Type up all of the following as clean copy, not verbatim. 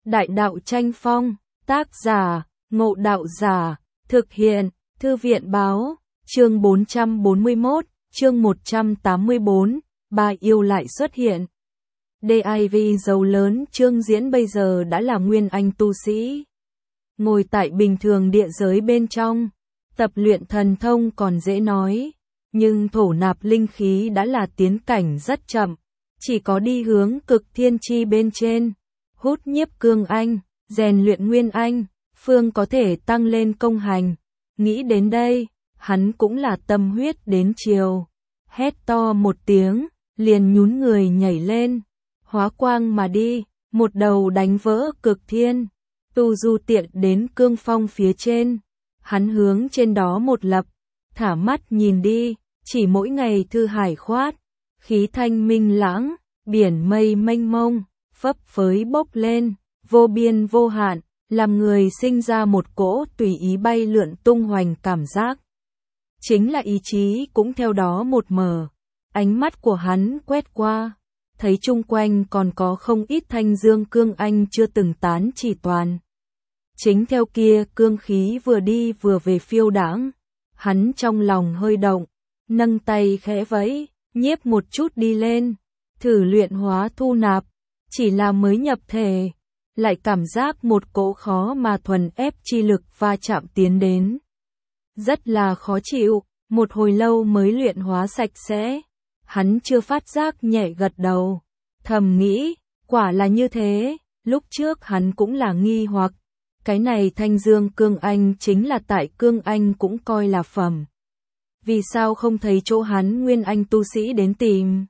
Đại đạo tranh phong, tác giả, Ngộ Đạo Giả, thực hiện, Thư viện báo, chương 441, chương 184, Ba yêu lại xuất hiện. DIV giàu lớn Trương Diễn bây giờ đã là nguyên anh tu sĩ. Ngồi tại bình thường địa giới bên trong, tập luyện thần thông còn dễ nói, nhưng thổ nạp linh khí đã là tiến cảnh rất chậm, chỉ có đi hướng cực thiên chi bên trên, hút nhiếp cương anh, rèn luyện nguyên anh, phương có thể tăng lên công hành. Nghĩ đến đây, hắn cũng là tâm huyết đến chiều, hét to một tiếng, liền nhún người nhảy lên, hóa quang mà đi, một đầu đánh vỡ cực thiên, tu du tiện đến cương phong phía trên, hắn hướng trên đó một lập, thả mắt nhìn đi, chỉ mỗi ngày thư hải khoát, khí thanh minh lãng, biển mây mênh mông, phấp phới bốc lên, vô biên vô hạn, làm người sinh ra một cỗ tùy ý bay lượn tung hoành cảm giác. Chính là ý chí cũng theo đó một mở, ánh mắt của hắn quét qua, thấy chung quanh còn có không ít thanh dương cương anh chưa từng tán chỉ toàn. Chính theo kia cương khí vừa đi vừa về phiêu đãng, hắn trong lòng hơi động, nâng tay khẽ vẫy, nhiếp một chút đi lên, thử luyện hóa thu nạp, chỉ là mới nhập thể, lại cảm giác một cỗ khó mà thuần ép chi lực va chạm tiến đến. Rất là khó chịu, một hồi lâu mới luyện hóa sạch sẽ, hắn chưa phát giác nhẹ gật đầu, thầm nghĩ, quả là như thế, lúc trước hắn cũng là nghi hoặc, cái này thanh dương cương anh chính là tại cương anh cũng coi là phẩm. Vì sao không thấy chỗ hắn nguyên anh tu sĩ đến tìm?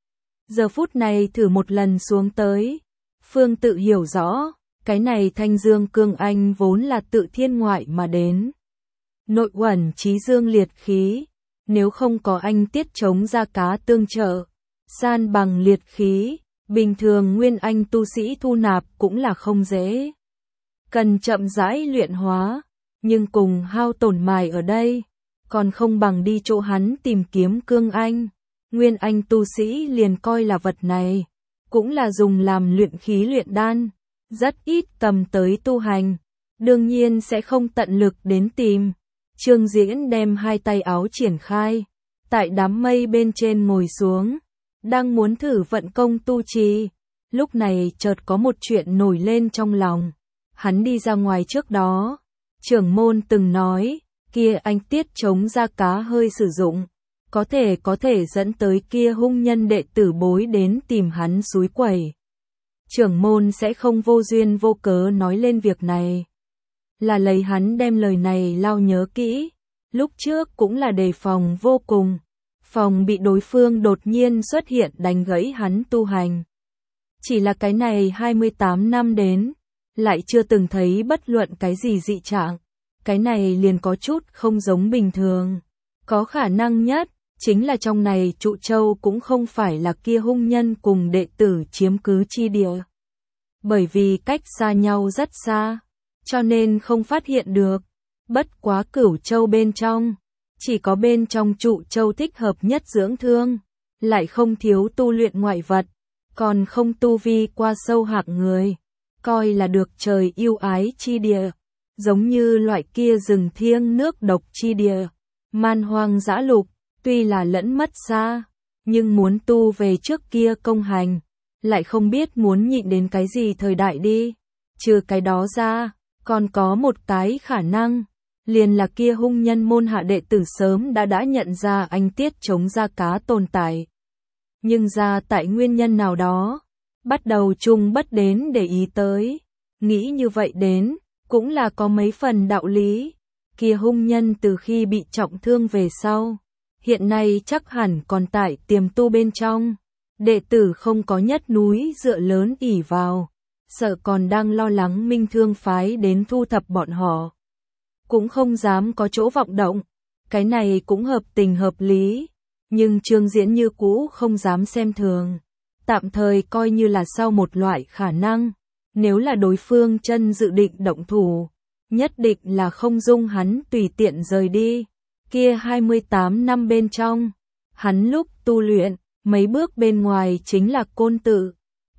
Giờ phút này thử một lần xuống tới, Phương tự hiểu rõ, cái này thanh dương cương anh vốn là tự thiên ngoại mà đến. Nội uẩn trí dương liệt khí, nếu không có anh tiết chống ra cá tương trợ, san bằng liệt khí, bình thường nguyên anh tu sĩ thu nạp cũng là không dễ. Cần chậm rãi luyện hóa, nhưng cùng hao tổn mài ở đây, còn không bằng đi chỗ hắn tìm kiếm cương anh. Nguyên anh tu sĩ liền coi là vật này, cũng là dùng làm luyện khí luyện đan, rất ít cầm tới tu hành, đương nhiên sẽ không tận lực đến tìm. Trương Diễn đem hai tay áo triển khai, tại đám mây bên trên ngồi xuống, đang muốn thử vận công tu trì, lúc này chợt có một chuyện nổi lên trong lòng. Hắn đi ra ngoài trước đó, trưởng môn từng nói, kia anh tiết chống ra cá hơi sử dụng, có thể dẫn tới kia hung nhân đệ tử bối đến tìm hắn xúi quẩy. Trưởng môn sẽ không vô duyên vô cớ nói lên việc này. Là lấy hắn đem lời này lao nhớ kỹ, lúc trước cũng là đề phòng vô cùng, phòng bị đối phương đột nhiên xuất hiện đánh gãy hắn tu hành. Chỉ là cái này 28 năm đến, lại chưa từng thấy bất luận cái gì dị trạng, cái này liền có chút không giống bình thường. Có khả năng nhất, chính là trong này trụ châu cũng không phải là kia hung nhân cùng đệ tử chiếm cứ chi địa. Bởi vì cách xa nhau rất xa, cho nên không phát hiện được. Bất quá Cửu Châu bên trong, chỉ có bên trong trụ châu thích hợp nhất dưỡng thương, lại không thiếu tu luyện ngoại vật, còn không tu vi qua sâu hạng người, coi là được trời yêu ái chi địa, giống như loại kia rừng thiêng nước độc chi địa, man hoang dã lục, tuy là lẫn mất xa, nhưng muốn tu về trước kia công hành, lại không biết muốn nhịn đến cái gì thời đại đi. Trừ cái đó ra, còn có một cái khả năng, liền là kia hung nhân môn hạ đệ tử sớm đã nhận ra anh tiết chống ra cá tồn tại. Nhưng ra tại nguyên nhân nào đó, bắt đầu chung bất đến để ý tới, nghĩ như vậy đến, cũng là có mấy phần đạo lý. Kia hung nhân từ khi bị trọng thương về sau, hiện nay chắc hẳn còn tại tiềm tu bên trong, đệ tử không có nhất núi dựa lớn ỷ vào, sợ còn đang lo lắng Minh Thương phái đến thu thập bọn họ. Cũng không dám có chỗ vọng động, cái này cũng hợp tình hợp lý, nhưng Trương Diễn như cũ không dám xem thường, tạm thời coi như là sau một loại khả năng, nếu là đối phương chân dự định động thủ, nhất định là không dung hắn tùy tiện rời đi. Kia 28 năm bên trong, hắn lúc tu luyện, mấy bước bên ngoài chính là côn tự,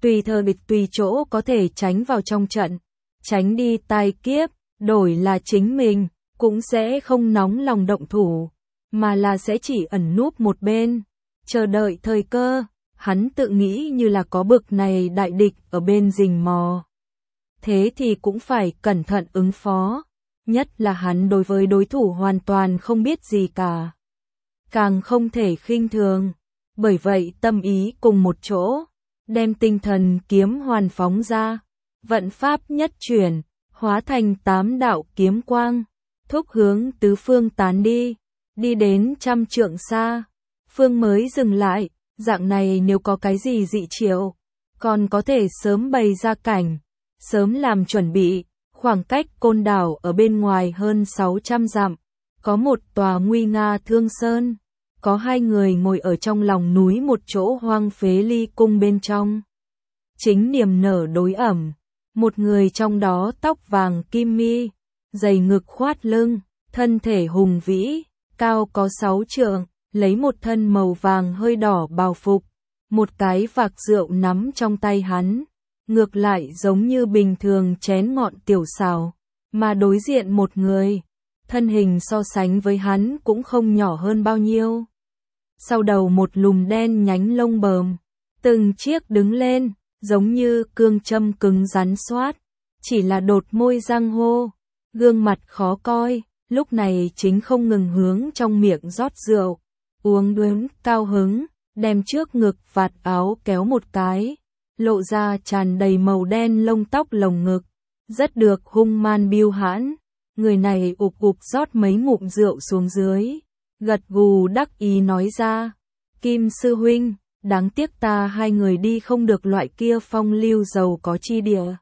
tùy thời tùy chỗ có thể tránh vào trong trận, tránh đi tai kiếp, đổi là chính mình, cũng sẽ không nóng lòng động thủ, mà là sẽ chỉ ẩn núp một bên, chờ đợi thời cơ. Hắn tự nghĩ như là có bực này đại địch ở bên rình mò. Thế thì cũng phải cẩn thận ứng phó, nhất là hắn đối với đối thủ hoàn toàn không biết gì cả. Càng không thể khinh thường, bởi vậy tâm ý cùng một chỗ, đem tinh thần kiếm hoàn phóng ra, vận pháp nhất chuyển, hóa thành 8 đạo kiếm quang, thúc hướng tứ phương tán đi, đi đến 100 trượng xa, phương mới dừng lại, dạng này nếu có cái gì dị triệu, còn có thể sớm bày ra cảnh, sớm làm chuẩn bị. Khoảng cách Côn Đảo ở bên ngoài hơn 600 dặm, có một tòa nguy nga Thương Sơn, có 2 người ngồi ở trong lòng núi một chỗ hoang phế ly cung bên trong. Chính niềm nở đối ẩm, một người trong đó tóc vàng kim mi, dày ngực khoát lưng, thân thể hùng vĩ, cao có 6 trượng, lấy một thân màu vàng hơi đỏ bào phục, một cái vạc rượu nắm trong tay hắn. Ngược lại giống như bình thường chén ngọn tiểu xào, mà đối diện một người, thân hình so sánh với hắn cũng không nhỏ hơn bao nhiêu. Sau đầu một lùm đen nhánh lông bờm, từng chiếc đứng lên, giống như cương châm cứng rắn xoát, chỉ là đột môi răng hô, gương mặt khó coi, lúc này chính không ngừng hướng trong miệng rót rượu, uống đến cao hứng, đem trước ngực vạt áo kéo một cái. Lộ ra tràn đầy màu đen lông tóc lồng ngực, rất được hung man biêu hãn. Người này ục ục rót mấy ngụm rượu xuống dưới, gật gù đắc ý nói ra, Kim sư huynh, đáng tiếc ta 2 người đi không được loại kia phong lưu giàu có chi địa.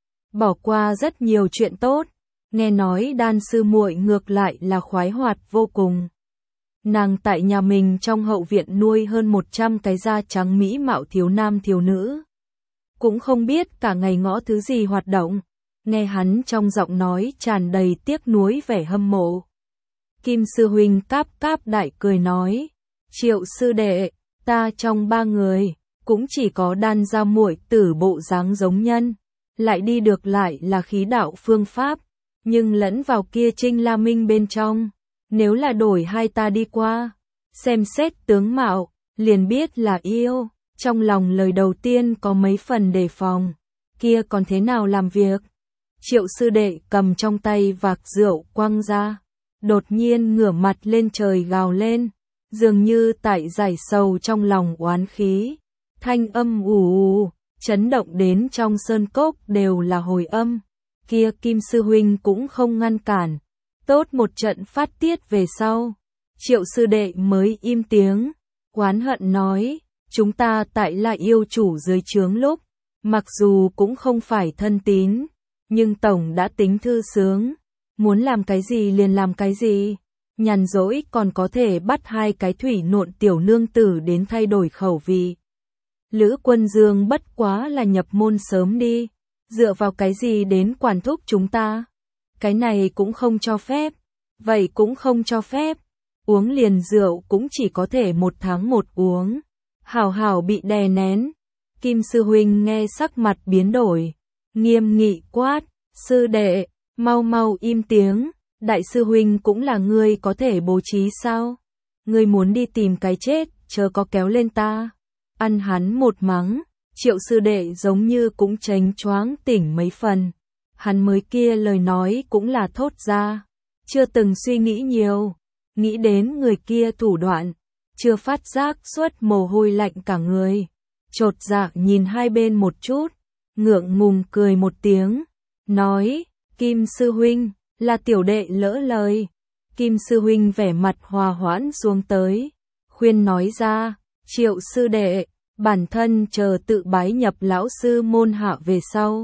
Bỏ qua rất nhiều chuyện tốt, nghe nói Đan sư muội ngược lại là khoái hoạt vô cùng. Nàng tại nhà mình trong hậu viện nuôi hơn 100 cái da trắng mỹ mạo thiếu nam thiếu nữ. Cũng không biết cả ngày ngõ thứ gì hoạt động, nghe hắn trong giọng nói tràn đầy tiếc nuối vẻ hâm mộ. Kim sư huynh cáp cáp đại cười nói, Triệu sư đệ, ta trong 3 người, cũng chỉ có Đan gia muội tử bộ dáng giống nhân, lại đi được lại là khí đạo phương pháp, nhưng lẫn vào kia Trinh La Minh bên trong, nếu là đổi hai ta đi qua, xem xét tướng mạo, liền biết là yêu. Trong lòng lời đầu tiên có mấy phần đề phòng, kia còn thế nào làm việc. Triệu sư đệ cầm trong tay vạc rượu quăng ra, đột nhiên ngửa mặt lên trời gào lên, dường như tại giải sầu trong lòng oán khí, thanh âm ù ù, chấn động đến trong sơn cốc đều là hồi âm. Kia Kim sư huynh cũng không ngăn cản, tốt một trận phát tiết về sau, Triệu sư đệ mới im tiếng, oán hận nói, chúng ta tại là yêu chủ dưới trướng lúc, mặc dù cũng không phải thân tín, nhưng tổng đã tính thư sướng, muốn làm cái gì liền làm cái gì, nhàn rỗi còn có thể bắt 2 cái thủy nộn tiểu nương tử đến thay đổi khẩu vị. Lữ Quân Dương bất quá là nhập môn sớm đi, dựa vào cái gì đến quản thúc chúng ta, cái này cũng không cho phép, vậy cũng không cho phép, uống liền rượu cũng chỉ có thể 1 tháng 1 uống. Hảo hảo bị đè nén. Kim sư huynh nghe sắc mặt biến đổi, nghiêm nghị quát, sư đệ, mau mau im tiếng, đại sư huynh cũng là ngươi có thể bố trí sao? Ngươi muốn đi tìm cái chết, chớ có kéo lên ta. Ăn hắn một mắng, Triệu sư đệ giống như cũng chánh choáng tỉnh mấy phần. Hắn mới kia lời nói cũng là thốt ra, chưa từng suy nghĩ nhiều, nghĩ đến người kia thủ đoạn. Chưa phát giác suốt mồ hôi lạnh cả người, chột dạ nhìn hai bên một chút, ngượng ngùng cười một tiếng, nói, Kim sư huynh, là tiểu đệ lỡ lời. Kim sư huynh vẻ mặt hòa hoãn xuống tới, khuyên nói ra, Triệu sư đệ, bản thân chờ tự bái nhập lão sư môn hạ về sau.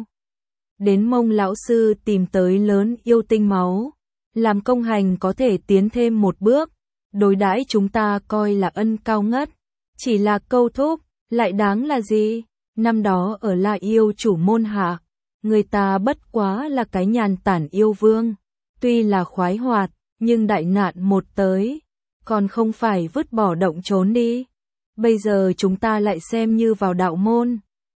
Đến mong lão sư tìm tới lớn yêu tinh máu, làm công hành có thể tiến thêm một bước. Đối đãi chúng ta coi là ân cao ngất, chỉ là câu thúc, lại đáng là gì? Năm đó ở La Yêu chủ môn hạ, người ta bất quá là cái nhàn tản yêu vương, tuy là khoái hoạt, nhưng đại nạn một tới, còn không phải vứt bỏ động trốn đi. Bây giờ chúng ta lại xem như vào đạo môn,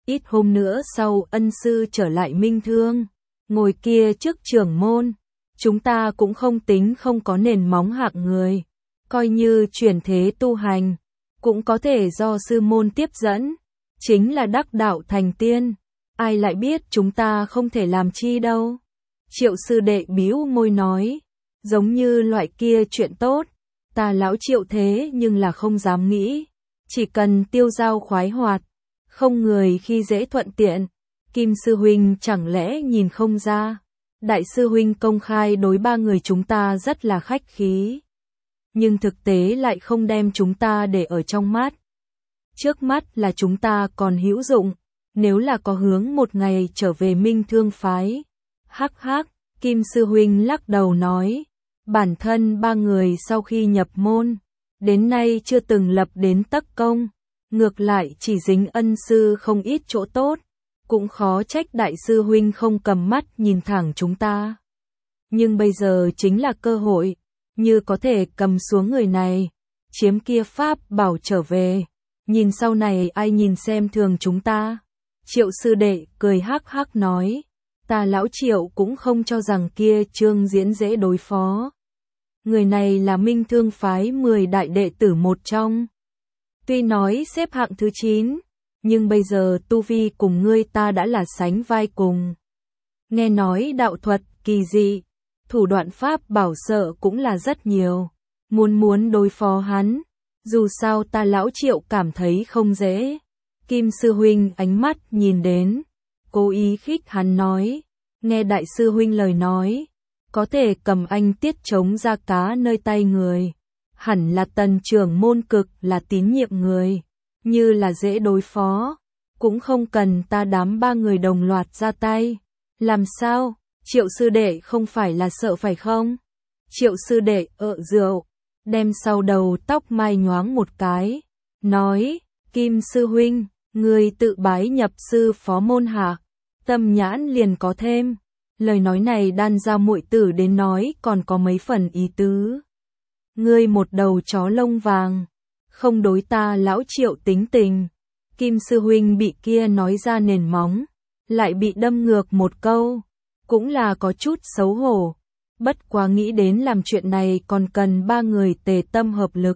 Ít hôm nữa sau ân sư trở lại Minh Thương, ngồi kia trước trưởng môn, chúng ta cũng không tính không có nền móng hạng người, coi như chuyển thế tu hành, cũng có thể do sư môn tiếp dẫn, chính là đắc đạo thành tiên, ai lại biết chúng ta không thể làm chi đâu. Triệu sư đệ bĩu môi nói, giống như loại kia chuyện tốt, ta lão Triệu thế nhưng là không dám nghĩ, chỉ cần tiêu dao khoái hoạt, không người khi dễ thuận tiện. Kim sư huynh chẳng lẽ nhìn không ra, đại sư huynh công khai đối ba người chúng ta rất là khách khí, nhưng thực tế lại không đem chúng ta để ở trong mắt. Trước mắt là chúng ta còn hữu dụng, nếu là có hướng một ngày trở về Minh Thương phái. Hắc hắc, Kim sư huynh lắc đầu nói, bản thân ba người sau khi nhập môn, đến nay chưa từng lập đến tắc công, ngược lại chỉ dính ân sư không ít chỗ tốt, cũng khó trách đại sư huynh không cầm mắt nhìn thẳng chúng ta. Nhưng bây giờ chính là cơ hội, như có thể cầm xuống người này, chiếm kia pháp bảo trở về, nhìn sau này ai nhìn xem thường chúng ta. Triệu sư đệ cười hắc hắc nói, ta lão Triệu cũng không cho rằng kia Trương Diễn dễ đối phó. Người này là Minh Thương phái 10 đại đệ tử một trong. Tuy nói xếp hạng thứ 9, nhưng bây giờ tu vi cùng ngươi ta đã là sánh vai cùng. Nghe nói đạo thuật kỳ dị, thủ đoạn pháp bảo sợ cũng là rất nhiều. Muốn đối phó hắn, dù sao ta lão Triệu cảm thấy không dễ. Kim sư huynh ánh mắt nhìn đến, cố ý khích hắn nói, nghe đại sư huynh lời nói, có thể cầm anh tiết chống ra cá nơi tay người. Hẳn là Tần trưởng môn cực là tín nhiệm người, như là dễ đối phó, cũng không cần ta đám ba người đồng loạt ra tay. Làm sao, Triệu sư đệ không phải là sợ phải không? Triệu sư đệ rượu, đem sau đầu tóc mai nhoáng một cái, nói, Kim sư huynh, người tự bái nhập sư phó môn hạ, tâm nhãn liền có thêm. Lời nói này đan ra muội tử đến nói còn có mấy phần ý tứ. Ngươi một đầu chó lông vàng, không đối ta lão Triệu tính tình. Kim sư huynh bị kia nói ra nền móng, lại bị đâm ngược một câu, cũng là có chút xấu hổ. Bất quá nghĩ đến làm chuyện này còn cần ba người tề tâm hợp lực.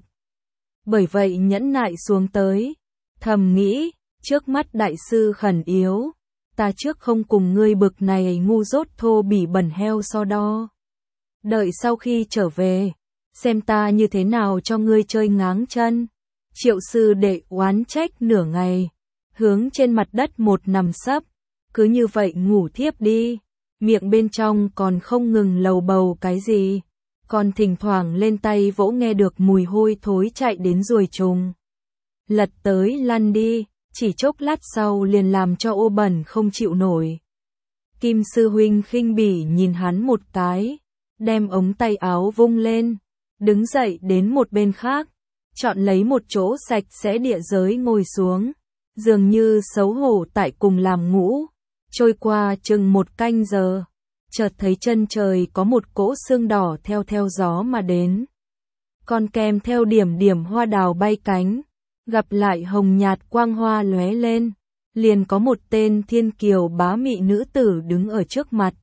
Bởi vậy nhẫn nại xuống tới, thầm nghĩ, trước mắt đại sư khẩn yếu, ta trước không cùng ngươi bực này ngu dốt thô bỉ bẩn heo so đo. Đợi sau khi trở về, xem ta như thế nào cho ngươi chơi ngáng chân. Triệu sư đệ oán trách nửa ngày, hướng trên mặt đất một nằm sấp, cứ như vậy ngủ thiếp đi, miệng bên trong còn không ngừng lầu bầu cái gì, còn thỉnh thoảng lên tay vỗ nghe được mùi hôi thối chạy đến ruồi trùng. Lật tới lăn đi, chỉ chốc lát sau liền làm cho ô bẩn không chịu nổi. Kim sư huynh khinh bỉ nhìn hắn một cái, đem ống tay áo vung lên, đứng dậy đến một bên khác, chọn lấy một chỗ sạch sẽ địa giới ngồi xuống, dường như xấu hổ tại cùng làm ngũ. Trôi qua chừng một canh giờ, chợt thấy chân trời có một cỗ sương đỏ theo gió mà đến. Còn kèm theo điểm điểm hoa đào bay cánh, gặp lại hồng nhạt quang hoa lóe lên, liền có một tên thiên kiều bá mị nữ tử đứng ở trước mặt.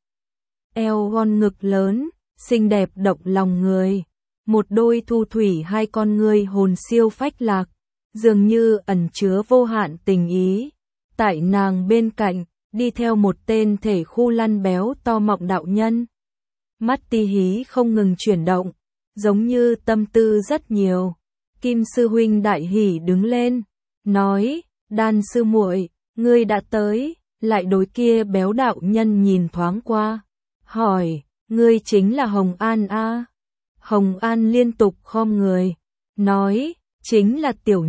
Eo thon ngực lớn, xinh đẹp động lòng người, một đôi thu thủy hai con ngươi hồn siêu phách lạc, dường như ẩn chứa vô hạn tình ý. Tại nàng bên cạnh, đi theo một tên thể khu lăn béo to mọng đạo nhân. Mắt ti hí không ngừng chuyển động, giống như tâm tư rất nhiều. Kim sư huynh đại hỉ đứng lên, nói, Đan sư muội, ngươi đã tới, lại đối kia béo đạo nhân nhìn thoáng qua, hỏi, ngươi chính là Hồng An a? Hồng An liên tục khom người, nói, chính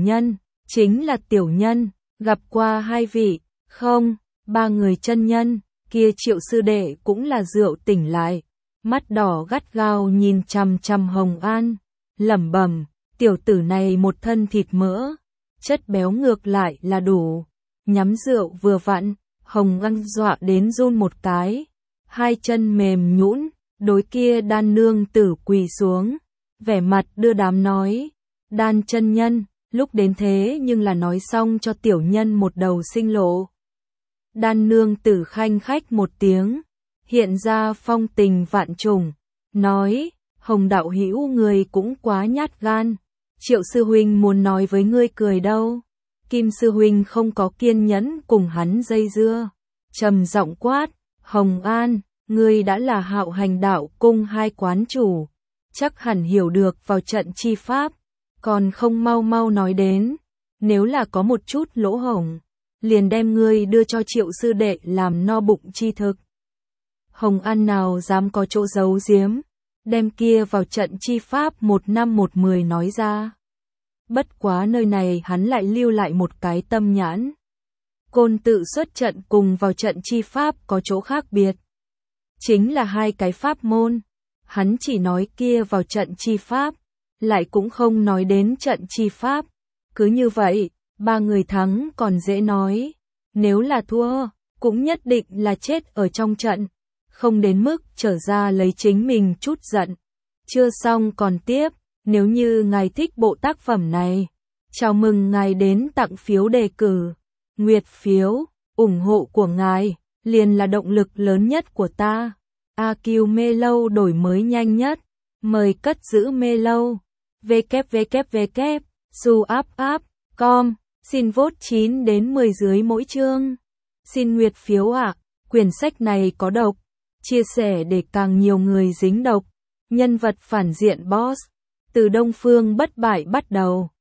là tiểu nhân, gặp qua hai vị, không, ba người chân nhân. Kia Triệu sư đệ cũng là rượu tỉnh lại, mắt đỏ gắt gao nhìn chằm chằm Hồng An, lẩm bẩm, tiểu tử này một thân thịt mỡ, chất béo ngược lại là đủ. Nhắm rượu vừa vặn, Hồng An dọa đến run một cái, hai chân mềm nhũn, đối kia Đan nương tử quỳ xuống, vẻ mặt đưa đám nói, Đan chân nhân, lúc đến thế nhưng là nói xong cho tiểu nhân một đầu sinh lộ. Đan nương tử khanh khách một tiếng, hiện ra phong tình vạn trùng, nói, Hồng đạo hữu người cũng quá nhát gan, Triệu sư huynh muốn nói với ngươi cười đâu. Kim sư huynh không có kiên nhẫn cùng hắn dây dưa, trầm giọng quát, Hồng An, ngươi đã là Hạo Hành đạo cung 2 quán chủ, chắc hẳn hiểu được vào trận chi pháp, còn không mau mau nói đến, nếu là có một chút lỗ hổng, liền đem ngươi đưa cho Triệu sư đệ làm no bụng chi thực. Hồng An nào dám có chỗ giấu giếm, đem kia vào trận chi pháp 1 năm 1 10 nói ra. Bất quá nơi này hắn lại lưu lại một cái tâm nhãn. Côn tự xuất trận cùng vào trận chi pháp có chỗ khác biệt. Chính là 2 cái pháp môn. Hắn chỉ nói kia vào trận chi pháp, lại cũng không nói đến trận chi pháp. Cứ như vậy, 3 người thắng còn dễ nói. Nếu là thua, cũng nhất định là chết ở trong trận. Không đến mức trở ra lấy chính mình chút giận. Chưa xong còn tiếp. Nếu như ngài thích bộ tác phẩm này, chào mừng ngài đến tặng phiếu đề cử, nguyệt phiếu, ủng hộ của ngài, liền là động lực lớn nhất của ta. AQ Melo đổi mới nhanh nhất, mời cất giữ Melo, www.suup.com, xin vote 9 đến 10 dưới mỗi chương. Xin nguyệt phiếu ạ, quyển sách này có độc, chia sẻ để càng nhiều người dính độc, nhân vật phản diện boss. Từ Đông Phương bất bại bắt đầu.